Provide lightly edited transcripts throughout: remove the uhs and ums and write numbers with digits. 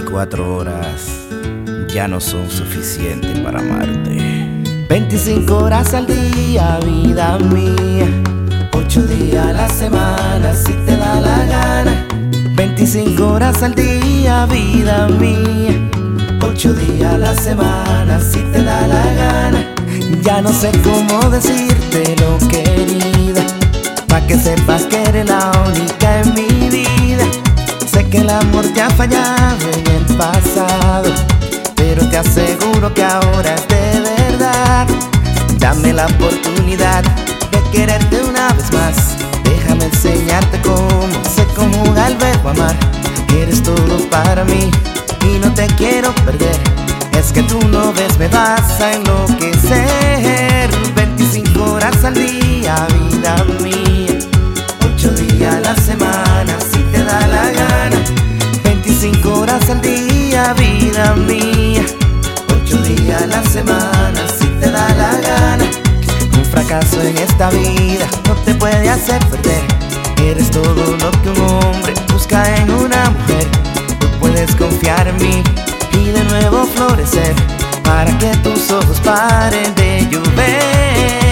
24 horas ya no son suficientes para amarte. 25 horas al día, vida mía, 8 días a la semana, si te da la gana. 25 horas al día, vida mía, 8 días a la semana, si te da la gana. Ya no sé cómo decírtelo, querida, pa' que sepas que eres la única en mi vida. Sé que el amor te ha fallado en el pasado, pero te aseguro que ahora es de verdad. Dame la oportunidad de quererte una vez más. Déjame enseñarte cómo se conjuga el verbo amar. Eres todo para mí y no te quiero perder. Es que tú no ves, me vas a enloquecer. 25 horas al día, vida mía, 8 días a la semana, si te da la gana. 25 horas al día, vida mía, 8 días a la semana, si te da la gana. Un fracaso en esta vida no te puede hacer perder. Eres todo lo que un hombre busca en una mujer. Tú puedes confiar en mí y de nuevo florecer, para que tus ojos paren de llover.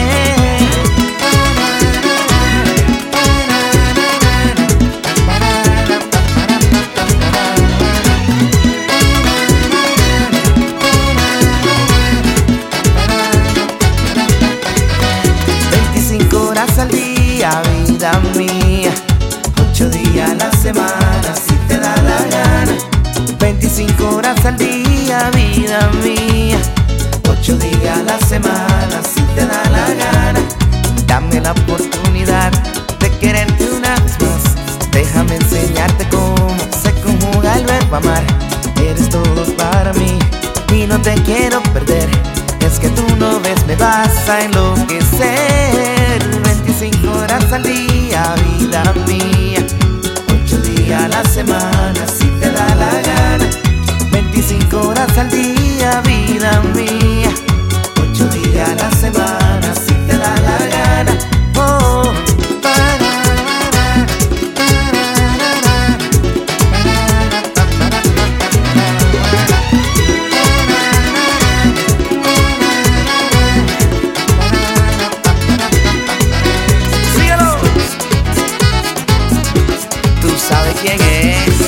25 horas al día, vida mía, 8 días a la semana, si te da la gana. 25 horas al día, vida mía, 8 días a la semana, si te da la gana. Dame la oportunidad de quererte una vez más. Déjame enseñarte cómo se conjuga el verbo amar. Eres todo para mí y no te quiero perder. Es que tú no ves, me vas a enloquecer. 25 horas al día, vida mía, 8 días a la semana, si te da la gana. 25 horas al día, vida mía, 8 días a la semana, si te da la gana. Oh, ¿sabes quién es?